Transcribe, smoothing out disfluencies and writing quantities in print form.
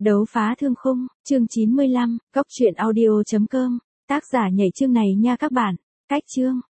Đấu phá thương khung, chương 95, cốc truyện audio.com, tác giả nhảy chương này nha các bạn. Cách chương,